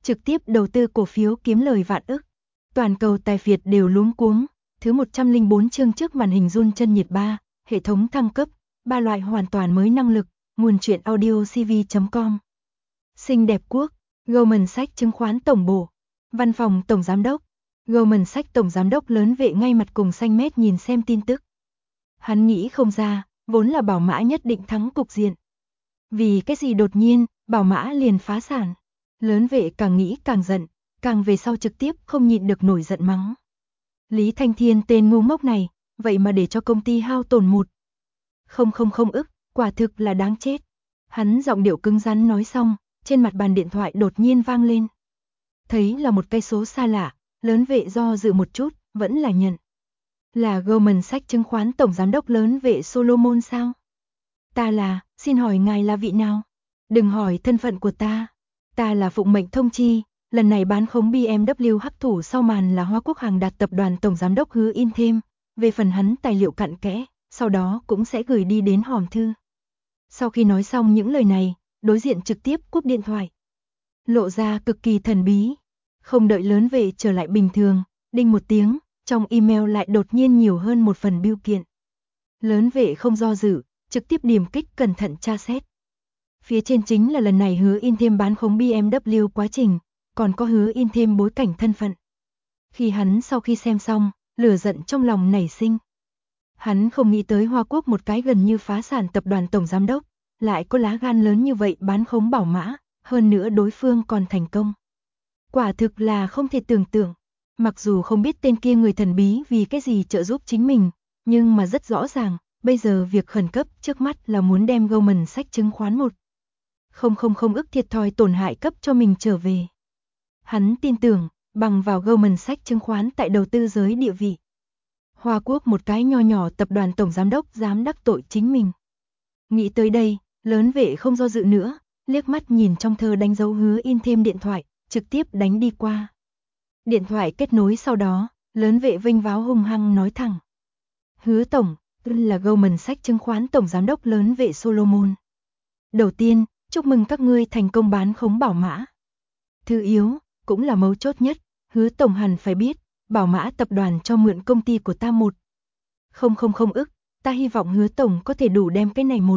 trực tiếp đầu tư cổ phiếu kiếm lời vạn ức. Toàn cầu tài phiệt đều luống cuống. Thứ 104 chương trước màn hình run chân nhiệt 3, hệ thống thăng cấp, 3 loại hoàn toàn mới năng lực, nguồn truyện audio cv.com. Xinh đẹp quốc, Goldman Sachs chứng khoán tổng bộ, văn phòng tổng giám đốc. Goldman Sachs tổng giám đốc lớn vệ ngay mặt cùng xanh mét nhìn xem tin tức. Hắn nghĩ không ra, vốn là Bảo Mã nhất định thắng cục diện. Vì cái gì đột nhiên, Bảo Mã liền phá sản. Lớn vệ càng nghĩ càng giận, càng về sau trực tiếp không nhịn được nổi giận mắng. Lý Thanh Thiên tên ngu ngốc này, vậy mà để cho công ty hao tổn không ức, quả thực là đáng chết. Hắn giọng điệu cứng rắn nói xong, trên mặt bàn điện thoại đột nhiên vang lên. Thấy là một cây số xa lạ, lớn vệ do dự một chút, vẫn là nhận. Là Goldman Sachs chứng khoán tổng giám đốc lớn vệ Solomon sao? Ta là, xin hỏi ngài là vị nào? Đừng hỏi thân phận của ta. Ta là phụng mệnh thông chi, lần này bán khống BMW hắc thủ sau màn là Hoa Quốc Hàng Đạt tập đoàn tổng giám đốc Hứa In Thêm, về phần hắn tài liệu cặn kẽ, sau đó cũng sẽ gửi đi đến hòm thư. Sau khi nói xong những lời này, đối diện trực tiếp cúp điện thoại. Lộ ra cực kỳ thần bí. Không đợi lớn vệ trở lại bình thường, đinh một tiếng, trong email lại đột nhiên nhiều hơn một phần bưu kiện. Lớn vệ không do dự, trực tiếp điểm kích cẩn thận tra xét. Phía trên chính là lần này Hứa In Thêm bán khống BMW quá trình, còn có Hứa In Thêm bối cảnh thân phận. Khi hắn sau khi xem xong, lửa giận trong lòng nảy sinh. Hắn không nghĩ tới Hoa Quốc một cái gần như phá sản tập đoàn tổng giám đốc, lại có lá gan lớn như vậy bán khống Bảo Mã, hơn nữa đối phương còn thành công. Quả thực là không thể tưởng tượng. Mặc dù không biết tên kia người thần bí vì cái gì trợ giúp chính mình, nhưng mà rất rõ ràng, bây giờ việc khẩn cấp trước mắt là muốn đem Goldman Sachs chứng khoán không ức thiệt thòi tổn hại cấp cho mình trở về. Hắn tin tưởng, bằng vào Goldman Sachs chứng khoán tại đầu tư giới địa vị. Hoa Quốc một cái nho nhỏ tập đoàn tổng giám đốc dám đắc tội chính mình. Nghĩ tới đây, lớn vệ không do dự nữa, liếc mắt nhìn trong thơ đánh dấu Hứa In Thêm điện thoại, trực tiếp đánh đi qua. Điện thoại kết nối sau đó, lớn vệ vênh váo hung hăng nói thẳng. Hứa tổng, là Goldman Sachs chứng khoán tổng giám đốc lớn vệ Solomon. Đầu tiên, chúc mừng các ngươi thành công bán khống Bảo Mã. Thứ yếu, cũng là mấu chốt nhất, Hứa tổng hẳn phải biết, Bảo Mã tập đoàn cho mượn công ty của ta không ức, ta hy vọng Hứa tổng có thể đủ đem cái này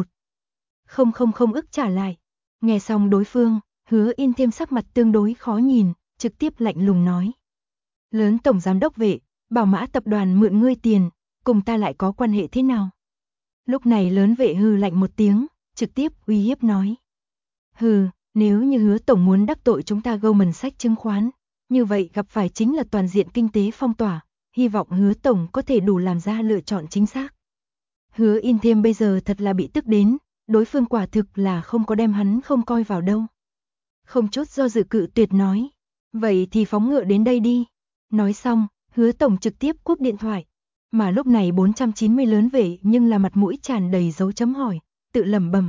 không ức trả lại. Nghe xong đối phương, Hứa In Thêm sắc mặt tương đối khó nhìn, trực tiếp lạnh lùng nói. Lớn tổng giám đốc vệ, Bảo Mã tập đoàn mượn ngươi tiền, cùng ta lại có quan hệ thế nào? Lúc này lớn vệ hừ lạnh một tiếng, trực tiếp uy hiếp nói. Hừ, nếu như Hứa tổng muốn đắc tội chúng ta Goldman Sachs chứng khoán, như vậy gặp phải chính là toàn diện kinh tế phong tỏa, hy vọng Hứa tổng có thể đủ làm ra lựa chọn chính xác. Hứa In Thêm bây giờ thật là bị tức đến, đối phương quả thực là không có đem hắn không coi vào đâu. Không chút do dự cự tuyệt nói, vậy thì phóng ngựa đến đây đi. Nói xong, Hứa tổng trực tiếp cúp điện thoại, mà lúc này 490 lớn vệ nhưng là mặt mũi tràn đầy dấu chấm hỏi, tự lẩm bẩm.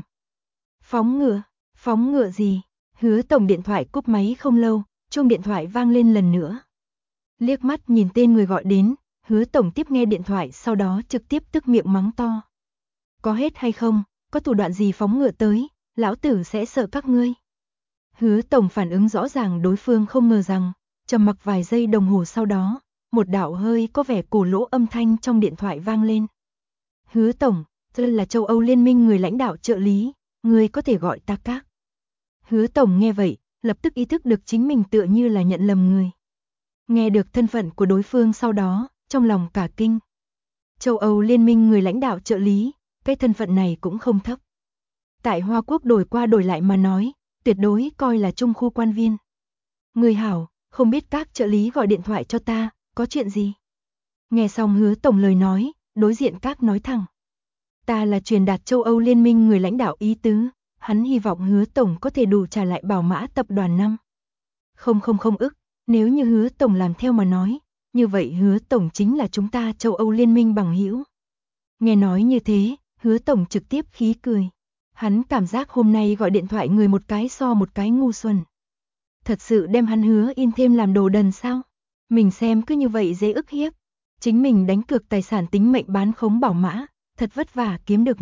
Phóng ngựa gì? Hứa tổng điện thoại cúp máy không lâu, chuông điện thoại vang lên lần nữa. Liếc mắt nhìn tên người gọi đến, Hứa tổng tiếp nghe điện thoại sau đó trực tiếp tức miệng mắng to. Có hết hay không, có thủ đoạn gì phóng ngựa tới, lão tử sẽ sợ các ngươi. Hứa tổng phản ứng rõ ràng đối phương không ngờ rằng, trầm mặc vài giây đồng hồ sau đó, một đạo hơi có vẻ cổ lỗ âm thanh trong điện thoại vang lên. Hứa tổng, tôi là châu Âu Liên minh người lãnh đạo trợ lý, người có thể gọi ta Các. Hứa tổng nghe vậy, lập tức ý thức được chính mình tựa như là nhận lầm người. Nghe được thân phận của đối phương sau đó, trong lòng cả kinh. Châu Âu Liên minh người lãnh đạo trợ lý, cái thân phận này cũng không thấp. Tại Hoa Quốc đổi qua đổi lại mà nói, tuyệt đối coi là trung khu quan viên. Người hảo, không biết Các trợ lý gọi điện thoại cho ta, có chuyện gì? Nghe xong Hứa tổng lời nói, đối diện Các nói thẳng. Ta là truyền đạt châu Âu Liên minh người lãnh đạo ý tứ, hắn hy vọng Hứa tổng có thể đủ trả lại Bảo Mã tập đoàn không ức, nếu như Hứa tổng làm theo mà nói, như vậy Hứa tổng chính là chúng ta châu Âu Liên minh bằng hữu. Nghe nói như thế, Hứa tổng trực tiếp khí cười. Hắn cảm giác hôm nay gọi điện thoại người một cái so một cái ngu xuẩn. Thật sự đem hắn Hứa In Thêm làm đồ đần sao? Mình xem cứ như vậy dễ ức hiếp. Chính mình đánh cược tài sản tính mệnh bán khống Bảo Mã, thật vất vả kiếm được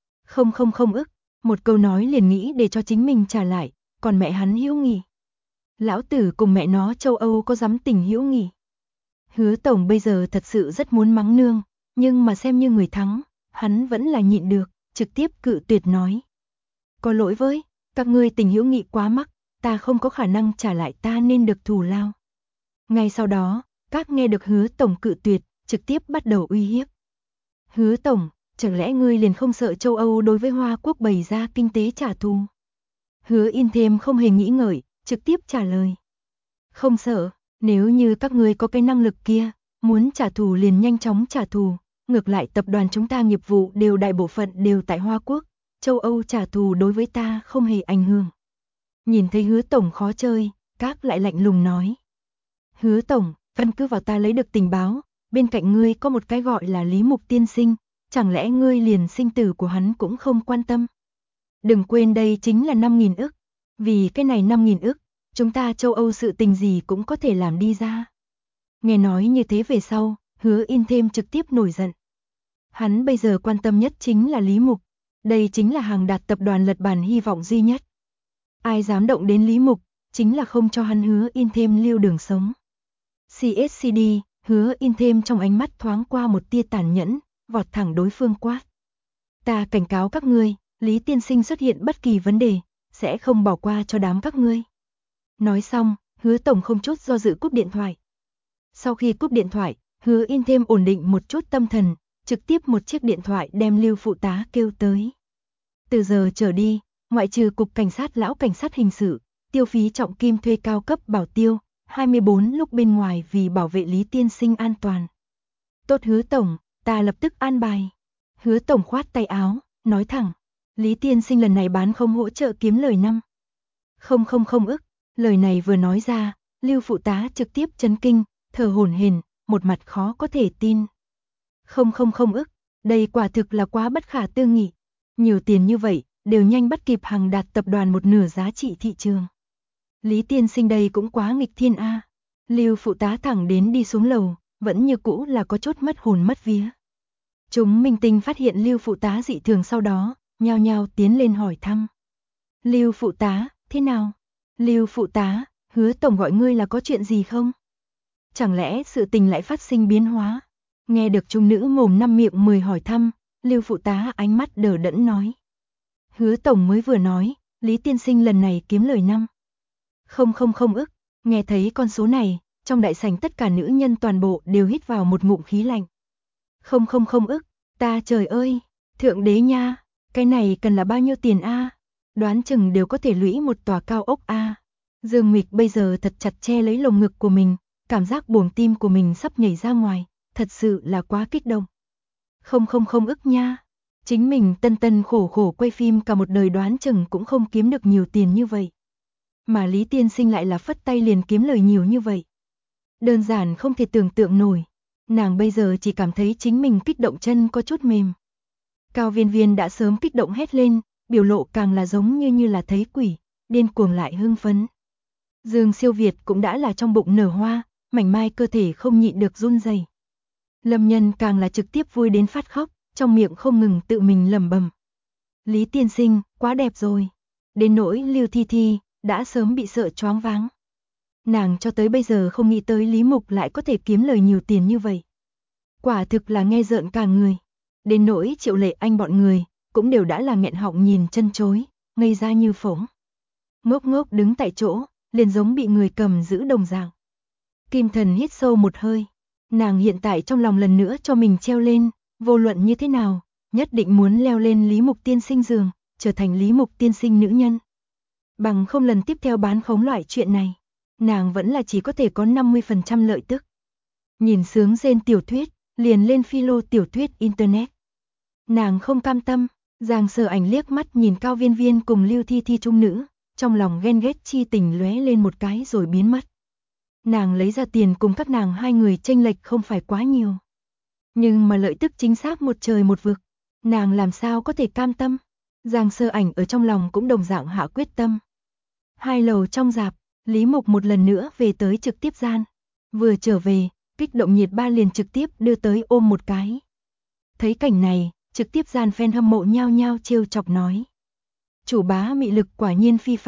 không ức. Một câu nói liền nghĩ để cho chính mình trả lại, còn mẹ hắn hữu nghị. Lão tử cùng mẹ nó châu Âu có dám tình hữu nghị. Hứa tổng bây giờ thật sự rất muốn mắng nương, nhưng mà xem như người thắng, hắn vẫn là nhịn được, trực tiếp cự tuyệt nói. Có lỗi với, các ngươi tình hữu nghị quá mắc, ta không có khả năng trả lại, ta nên được thù lao. Ngay sau đó, các nghe được hứa tổng cự tuyệt, trực tiếp bắt đầu uy hiếp. Hứa tổng, chẳng lẽ ngươi liền không sợ châu Âu đối với Hoa Quốc bày ra kinh tế trả thù? Hứa In thêm không hề nghĩ ngợi, trực tiếp trả lời. Không sợ, nếu như các ngươi có cái năng lực kia, muốn trả thù liền nhanh chóng trả thù, ngược lại tập đoàn chúng ta nghiệp vụ đều đại bộ phận đều tại Hoa Quốc, châu Âu trả thù đối với ta không hề ảnh hưởng. Nhìn thấy hứa tổng khó chơi, các lại lạnh lùng nói. Hứa tổng, căn cứ vào ta lấy được tình báo, bên cạnh ngươi có một cái gọi là Lý Mục tiên sinh, chẳng lẽ ngươi liền sinh tử của hắn cũng không quan tâm? Đừng quên đây chính là 5.000 ức, vì cái này 5.000 ức, chúng ta châu Âu sự tình gì cũng có thể làm đi ra. Nghe nói như thế về sau, hứa In thêm trực tiếp nổi giận. Hắn bây giờ quan tâm nhất chính là Lý Mục, đây chính là hàng đạt tập đoàn lật bàn hy vọng duy nhất. Ai dám động đến Lý Mục, chính là không cho hắn hứa In thêm lưu đường sống. CSCD, hứa In thêm trong ánh mắt thoáng qua một tia tàn nhẫn, vọt thẳng đối phương quát. Ta cảnh cáo các ngươi, Lý tiên sinh xuất hiện bất kỳ vấn đề, sẽ không bỏ qua cho đám các ngươi. Nói xong, hứa tổng không chút do dự cúp điện thoại. Sau khi cúp điện thoại, hứa In thêm ổn định một chút tâm thần, trực tiếp một chiếc điện thoại đem Lưu phụ tá kêu tới. Từ giờ trở đi, ngoại trừ cục cảnh sát lão cảnh sát hình sự, tiêu phí trọng kim thuê cao cấp bảo tiêu, 24 lúc bên ngoài vì bảo vệ Lý tiên sinh an toàn. Tốt hứa tổng, ta lập tức an bài. Hứa tổng khoát tay áo, nói thẳng, Lý tiên sinh lần này bán không hỗ trợ kiếm lời 5,000 ức. Lời này vừa nói ra, Lưu phụ tá trực tiếp chấn kinh, thở hổn hển, một mặt khó có thể tin. 0,0 ức, đây quả thực là quá bất khả tư nghị. Nhiều tiền như vậy, đều nhanh bắt kịp hàng đạt tập đoàn một nửa giá trị thị trường. Lý tiên sinh đây cũng quá nghịch thiên a. Lưu phụ tá thẳng đến đi xuống lầu, vẫn như cũ là có chút mất hồn mất vía. Chúng minh tinh phát hiện Lưu phụ tá dị thường sau đó, nhao nhao tiến lên hỏi thăm. Lưu phụ tá, thế nào? Lưu phụ tá, hứa tổng gọi ngươi là có chuyện gì không? Chẳng lẽ sự tình lại phát sinh biến hóa? Nghe được trung nữ mồm năm miệng 10 hỏi thăm, Lưu phụ tá ánh mắt đờ đẫn nói. Hứa tổng mới vừa nói, Lý tiên sinh lần này kiếm lời 5,000 ức. Nghe thấy con số này, trong đại sảnh tất cả nữ nhân toàn bộ đều hít vào một ngụm khí lạnh. 0,0 ức, ta trời ơi, thượng đế nha, cái này cần là bao nhiêu tiền a? Đoán chừng đều có thể lũy một tòa cao ốc a. Dương Mịch bây giờ thật chặt che lấy lồng ngực của mình, cảm giác buồng tim của mình sắp nhảy ra ngoài, thật sự là quá kích động. 0,0 ức nha, chính mình tân tân khổ khổ quay phim cả một đời đoán chừng cũng không kiếm được nhiều tiền như vậy. Mà Lý tiên sinh lại là phất tay liền kiếm lời nhiều như vậy. Đơn giản không thể tưởng tượng nổi, nàng bây giờ chỉ cảm thấy chính mình kích động chân có chút mềm. Cao Viên Viên đã sớm kích động hét lên, biểu lộ càng là giống như là thấy quỷ, điên cuồng lại hưng phấn. Dương Siêu Việt cũng đã là trong bụng nở hoa, mảnh mai cơ thể không nhịn được run rẩy. Lâm Nhân càng là trực tiếp vui đến phát khóc, trong miệng không ngừng tự mình lẩm bẩm. Lý tiên sinh, quá đẹp rồi. Đến nỗi Lưu Thi Thi, đã sớm bị sợ choáng váng. Nàng cho tới bây giờ không nghĩ tới Lý Mục lại có thể kiếm lời nhiều tiền như vậy. Quả thực là nghe rợn cả người. Đến nỗi Triệu Lệ Anh bọn người, cũng đều đã là nghẹn họng nhìn chân chối, ngây ra như phỗng. Ngốc ngốc đứng tại chỗ, liền giống bị người cầm giữ đồng dạng. Kim Thần hít sâu một hơi. Nàng hiện tại trong lòng lần nữa cho mình treo lên, vô luận như thế nào, nhất định muốn leo lên Lý Mục tiên sinh giường, trở thành Lý Mục tiên sinh nữ nhân. Bằng không lần tiếp theo bán khống loại chuyện này, nàng vẫn là chỉ có thể có 50% lợi tức. Nhìn sướng rên tiểu thuyết, liền lên philo tiểu thuyết internet. Nàng không cam tâm, Giang Sở Ảnh liếc mắt nhìn Cao Viên Viên cùng Lưu Thi Thi trung nữ, trong lòng ghen ghét chi tình lóe lên một cái rồi biến mất. Nàng lấy ra tiền cùng các nàng hai người chênh lệch không phải quá nhiều. Nhưng mà lợi tức chính xác một trời một vực, nàng làm sao có thể cam tâm. Giang Sơ Ảnh ở trong lòng cũng đồng dạng hạ quyết tâm. 2 lầu trong rạp, Lý Mục một lần nữa về tới trực tiếp gian. Vừa trở về, kích động nhiệt ba liền trực tiếp đưa tới ôm một cái. Thấy cảnh này, trực tiếp gian fan hâm mộ nhao nhao trêu chọc nói. Chủ bá mị lực quả nhiên phi phàm,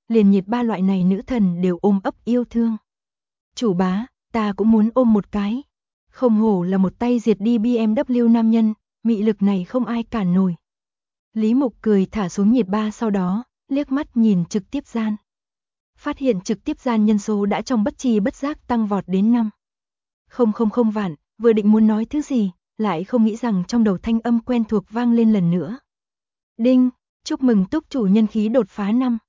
liền Nhiệt Ba loại này nữ thần đều ôm ấp yêu thương. Chủ bá, ta cũng muốn ôm một cái. Không hổ là một tay diệt đi BMW nam nhân, mị lực này không ai cản nổi. Lý Mục cười thả xuống Nhiệt Ba, sau đó liếc mắt nhìn trực tiếp gian. Phát hiện trực tiếp gian nhân số đã trong bất tri bất giác tăng vọt đến 5,000 vạn, vừa định muốn nói thứ gì, lại không nghĩ rằng trong đầu thanh âm quen thuộc vang lên lần nữa. Đinh, chúc mừng túc chủ nhân khí đột phá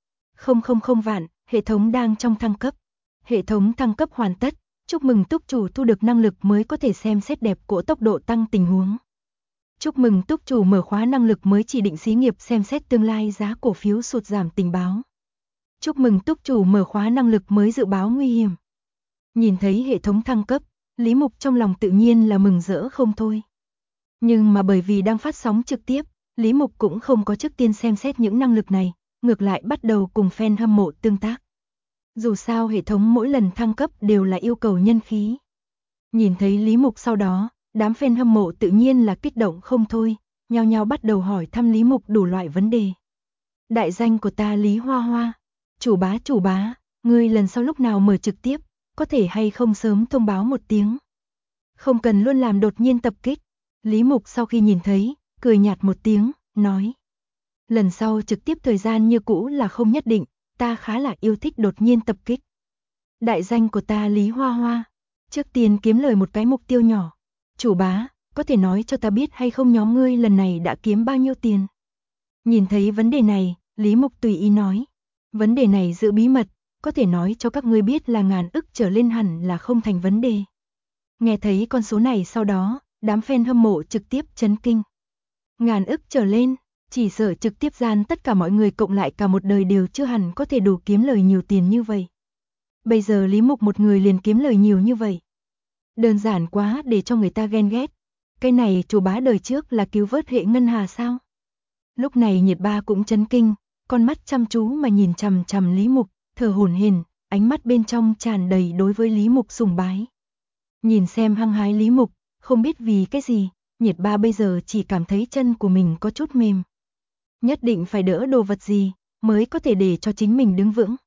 5,000 vạn, hệ thống đang trong thăng cấp. Hệ thống thăng cấp hoàn tất, chúc mừng túc chủ thu được năng lực mới có thể xem xét đẹp cỗ tốc độ tăng tình huống. Chúc mừng túc chủ mở khóa năng lực mới chỉ định xí nghiệp xem xét tương lai giá cổ phiếu sụt giảm tình báo. Chúc mừng túc chủ mở khóa năng lực mới dự báo nguy hiểm. Nhìn thấy hệ thống thăng cấp, Lý Mục trong lòng tự nhiên là mừng rỡ không thôi. Nhưng mà bởi vì đang phát sóng trực tiếp, Lý Mục cũng không có trước tiên xem xét những năng lực này, ngược lại bắt đầu cùng fan hâm mộ tương tác. Dù sao hệ thống mỗi lần thăng cấp đều là yêu cầu nhân khí. Nhìn thấy Lý Mục sau đó, đám fan hâm mộ tự nhiên là kích động không thôi, nhao nhao bắt đầu hỏi thăm Lý Mục đủ loại vấn đề. Đại danh của ta Lý Hoa Hoa. Chủ bá, ngươi lần sau lúc nào mở trực tiếp, có thể hay không sớm thông báo một tiếng. Không cần luôn làm đột nhiên tập kích. Lý Mục sau khi nhìn thấy, cười nhạt một tiếng, nói. Lần sau trực tiếp thời gian như cũ là không nhất định, ta khá là yêu thích đột nhiên tập kích. Đại danh của ta Lý Hoa Hoa. Trước tiên kiếm lời một cái mục tiêu nhỏ. Chủ bá, có thể nói cho ta biết hay không nhóm ngươi lần này đã kiếm bao nhiêu tiền? Nhìn thấy vấn đề này, Lý Mục tùy ý nói. Vấn đề này giữ bí mật, có thể nói cho các ngươi biết là ngàn ức trở lên hẳn là không thành vấn đề. Nghe thấy con số này sau đó, đám fan hâm mộ trực tiếp chấn kinh. Ngàn ức trở lên, chỉ sợ trực tiếp gian tất cả mọi người cộng lại cả một đời đều chưa hẳn có thể đủ kiếm lời nhiều tiền như vậy. Bây giờ Lý Mục một người liền kiếm lời nhiều như vậy. Đơn giản quá để cho người ta ghen ghét. Cái này chủ bá đời trước là cứu vớt hệ ngân hà sao? Lúc này Nhiệt Ba cũng chấn kinh, con mắt chăm chú mà nhìn chằm chằm Lý Mục, thở hổn hển, ánh mắt bên trong tràn đầy đối với Lý Mục sùng bái. Nhìn xem hăng hái Lý Mục, không biết vì cái gì, Nhiệt Ba bây giờ chỉ cảm thấy chân của mình có chút mềm. Nhất định phải đỡ đồ vật gì, mới có thể để cho chính mình đứng vững.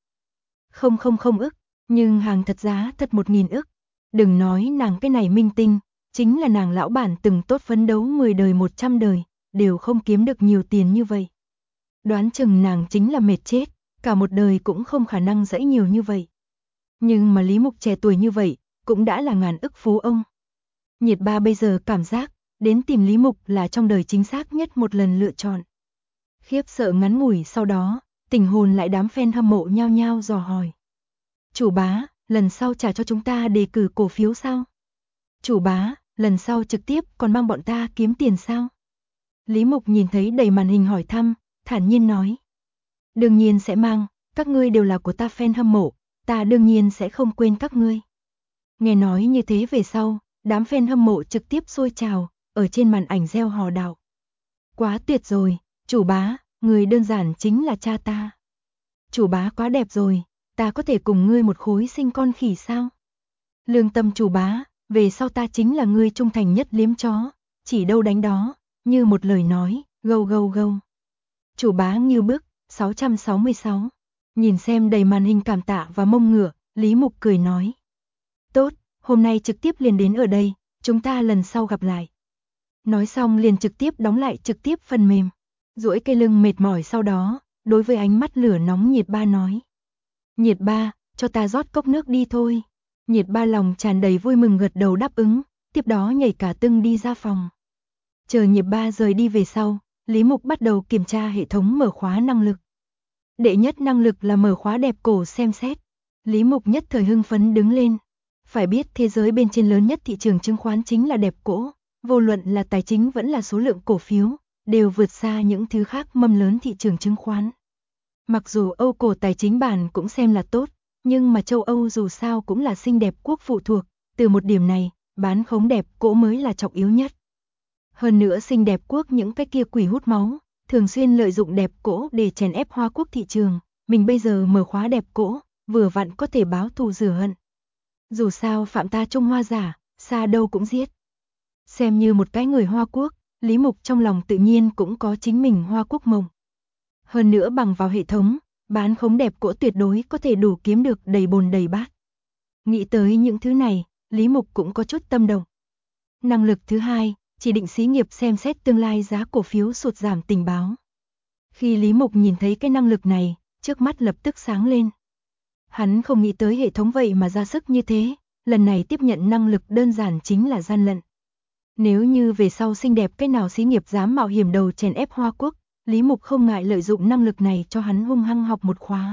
Không ức, nhưng hàng thật giá thật 1.000 ức. Đừng nói nàng cái này minh tinh, chính là nàng lão bản từng tốt phấn đấu 10 đời 100 đời, đều không kiếm được nhiều tiền như vậy. Đoán chừng nàng chính là mệt chết, cả một đời cũng không khả năng dãy nhiều như vậy. Nhưng mà Lý Mục trẻ tuổi như vậy, cũng đã là ngàn ức phú ông. Nhiệt Ba bây giờ cảm giác, đến tìm Lý Mục là trong đời chính xác nhất một lần lựa chọn. Khiếp sợ ngắn ngủi sau đó, tình hồn lại đám fan hâm mộ nhao nhao dò hỏi. Chủ bá, lần sau trả cho chúng ta đề cử cổ phiếu sao? Chủ bá, lần sau trực tiếp còn mang bọn ta kiếm tiền sao? Lý Mục nhìn thấy đầy màn hình hỏi thăm, thản nhiên nói. Đương nhiên sẽ mang, các ngươi đều là của ta fan hâm mộ, ta đương nhiên sẽ không quên các ngươi. Nghe nói như thế về sau, đám fan hâm mộ trực tiếp sôi trào, ở trên màn ảnh reo hò đạo. Quá tuyệt rồi, chủ bá, người đơn giản chính là cha ta. Chủ bá quá đẹp rồi, ta có thể cùng ngươi một khối sinh con khỉ sao? Lương tâm chủ bá, về sau ta chính là ngươi trung thành nhất liếm chó, chỉ đâu đánh đó, như một lời nói, gâu gâu gâu. Chủ bá Ngưu Bức, 666. Nhìn xem đầy màn hình cảm tạ và mông ngựa, Lý Mục cười nói. Tốt, hôm nay trực tiếp liền đến ở đây, chúng ta lần sau gặp lại. Nói xong liền trực tiếp đóng lại trực tiếp phần mềm. Duỗi cây lưng mệt mỏi sau đó, đối với ánh mắt lửa nóng Nhiệt Ba nói. Nhiệt Ba, cho ta rót cốc nước đi thôi. Nhiệt Ba lòng tràn đầy vui mừng gật đầu đáp ứng, tiếp đó nhảy cả tưng đi ra phòng. Chờ Nhiệt Ba rời đi về sau, Lý Mục bắt đầu kiểm tra hệ thống mở khóa năng lực. Đệ nhất năng lực là mở khóa đẹp cổ xem xét. Lý Mục nhất thời hưng phấn đứng lên. Phải biết thế giới bên trên lớn nhất thị trường chứng khoán chính là đẹp cổ, vô luận là tài chính vẫn là số lượng cổ phiếu, đều vượt xa những thứ khác mâm lớn thị trường chứng khoán. Mặc dù Âu cổ tài chính bản cũng xem là tốt, nhưng mà châu Âu dù sao cũng là xinh đẹp quốc phụ thuộc, từ một điểm này, bán khống đẹp cổ mới là trọng yếu nhất. Hơn nữa xinh đẹp quốc những cái kia quỷ hút máu, thường xuyên lợi dụng đẹp cổ để chèn ép Hoa Quốc thị trường, mình bây giờ mở khóa đẹp cổ, vừa vặn có thể báo thù rửa hận. Dù sao phạm ta Trung Hoa giả, xa đâu cũng giết. Xem như một cái người Hoa Quốc, Lý Mục trong lòng tự nhiên cũng có chính mình Hoa Quốc mộng. Hơn nữa bằng vào hệ thống, Bán khống đẹp cỗ tuyệt đối có thể đủ kiếm được đầy bồn đầy bát. Nghĩ tới những thứ này, Lý Mục cũng có chút tâm động. Năng lực thứ hai, chỉ định xí nghiệp xem xét tương lai giá cổ phiếu sụt giảm tình báo. Khi Lý Mục nhìn thấy cái năng lực này, trước mắt lập tức sáng lên. Hắn không nghĩ tới hệ thống vậy mà ra sức như thế, lần này tiếp nhận năng lực đơn giản chính là gian lận. Nếu như về sau xinh đẹp cái nào xí nghiệp dám mạo hiểm đầu chèn ép Hoa Quốc, Lý Mục không ngại lợi dụng năng lực này cho hắn hung hăng học một khóa.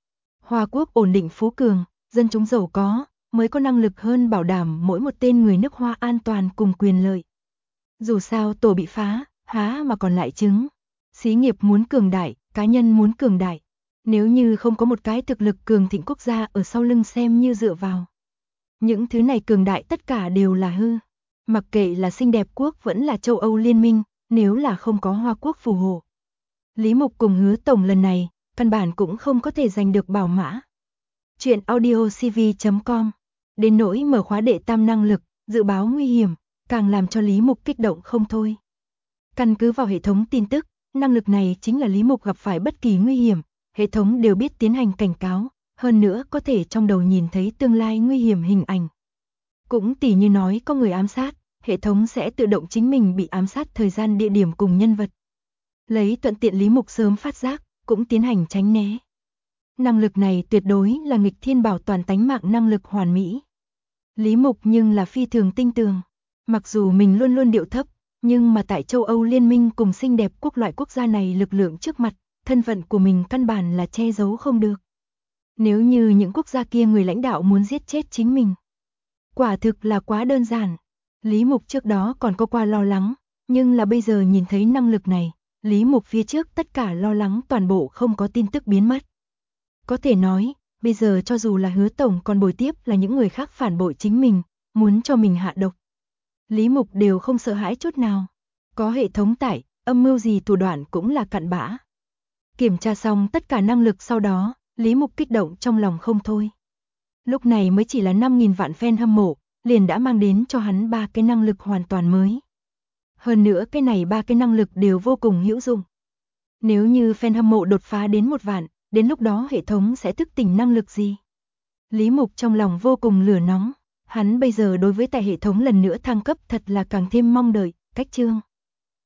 Hoa Quốc ổn định phú cường, dân chúng giàu có, mới có năng lực hơn bảo đảm mỗi một tên người nước Hoa an toàn cùng quyền lợi. Dù sao tổ bị phá, há mà còn lại trứng. Xí nghiệp muốn cường đại, cá nhân muốn cường đại. Nếu như không có một cái thực lực cường thịnh quốc gia ở sau lưng xem như dựa vào. Những thứ này cường đại tất cả đều là hư. Mặc kệ là xinh đẹp quốc vẫn là châu Âu liên minh, nếu là không có Hoa Quốc phù hộ. Lý Mục cùng Hứa Tổng lần này, căn bản cũng không có thể giành được bảo mã. Chuyện audiocv.com. Đến nỗi mở khóa đệ tam năng lực, dự báo nguy hiểm, càng làm cho Lý Mục kích động không thôi. Căn cứ vào hệ thống tin tức, năng lực này chính là Lý Mục gặp phải bất kỳ nguy hiểm, hệ thống đều biết tiến hành cảnh cáo, hơn nữa có thể trong đầu nhìn thấy tương lai nguy hiểm hình ảnh. Cũng tỉ như nói có người ám sát, hệ thống sẽ tự động chính mình bị ám sát thời gian địa điểm cùng nhân vật. Lấy thuận tiện Lý Mục sớm phát giác, cũng tiến hành tránh né. Năng lực này tuyệt đối là nghịch thiên bảo toàn tánh mạng năng lực hoàn mỹ. Lý Mục nhưng là phi thường tinh tường. Mặc dù mình luôn luôn điệu thấp, nhưng mà tại châu Âu liên minh cùng xinh đẹp quốc loại quốc gia này lực lượng trước mặt, thân phận của mình căn bản là che giấu không được. Nếu như những quốc gia kia người lãnh đạo muốn giết chết chính mình, quả thực là quá đơn giản. Lý Mục trước đó còn có qua lo lắng, nhưng là bây giờ nhìn thấy năng lực này, Lý Mục phía trước tất cả lo lắng toàn bộ không có tin tức biến mất. Có thể nói, bây giờ cho dù là Hứa Tổng còn bồi tiếp là những người khác phản bội chính mình, muốn cho mình hạ độc, Lý Mục đều không sợ hãi chút nào. Có hệ thống tải, âm mưu gì thủ đoạn cũng là cặn bã. Kiểm tra xong tất cả năng lực sau đó, Lý Mục kích động trong lòng không thôi. Lúc này mới chỉ là 5.000 vạn fan hâm mộ, liền đã mang đến cho hắn 3 cái năng lực hoàn toàn mới. Hơn nữa cái này 3 cái năng lực đều vô cùng hữu dụng. Nếu như fan hâm mộ đột phá đến 1 vạn, đến lúc đó hệ thống sẽ thức tỉnh năng lực gì? Lý Mục trong lòng vô cùng lửa nóng, hắn bây giờ đối với tại hệ thống lần nữa thăng cấp thật là càng thêm mong đợi, cách chương.